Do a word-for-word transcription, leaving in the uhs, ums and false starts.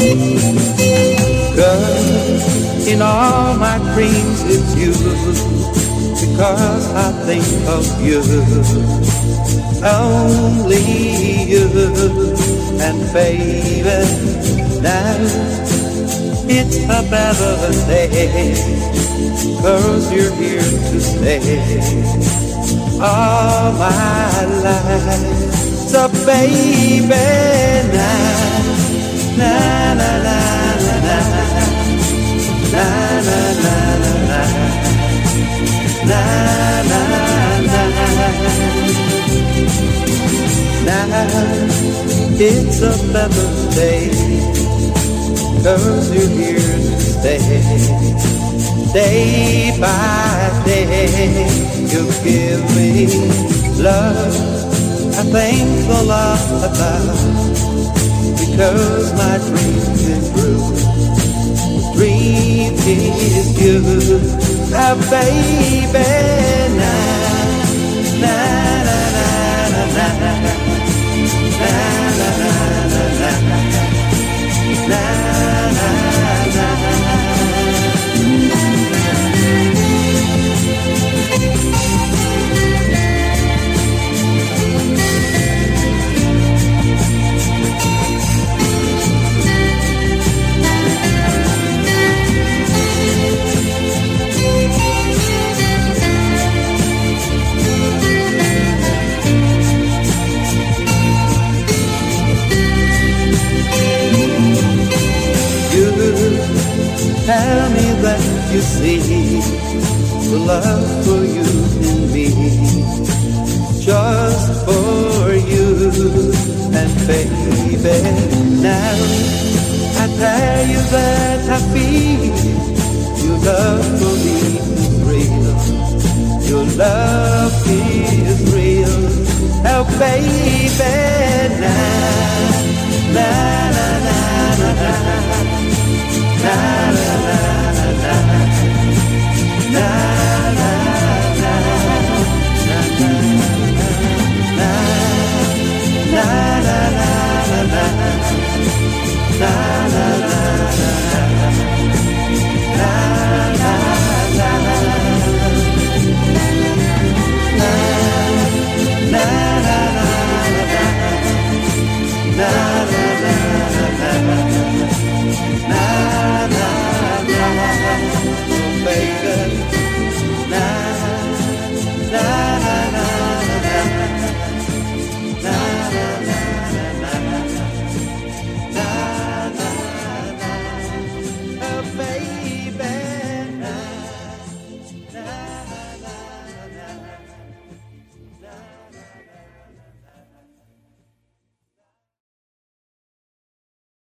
'Cause in all my dreams it's you, because I think of you, only you. And baby, now it's a better day, 'cause you're here to stay all my life. So baby, now, na na na na na na na na na na na na. Now it's a better day, 'cause you're here to stay. Day by day you give me love I think a lot about, because my dreams improve. Dream is you, oh baby, na na na na na na na na na na na na na. Tell me that you see the love for you and me, just for you. And baby, now I tell you that I feel your love for me is real. Your love is real. Oh baby, now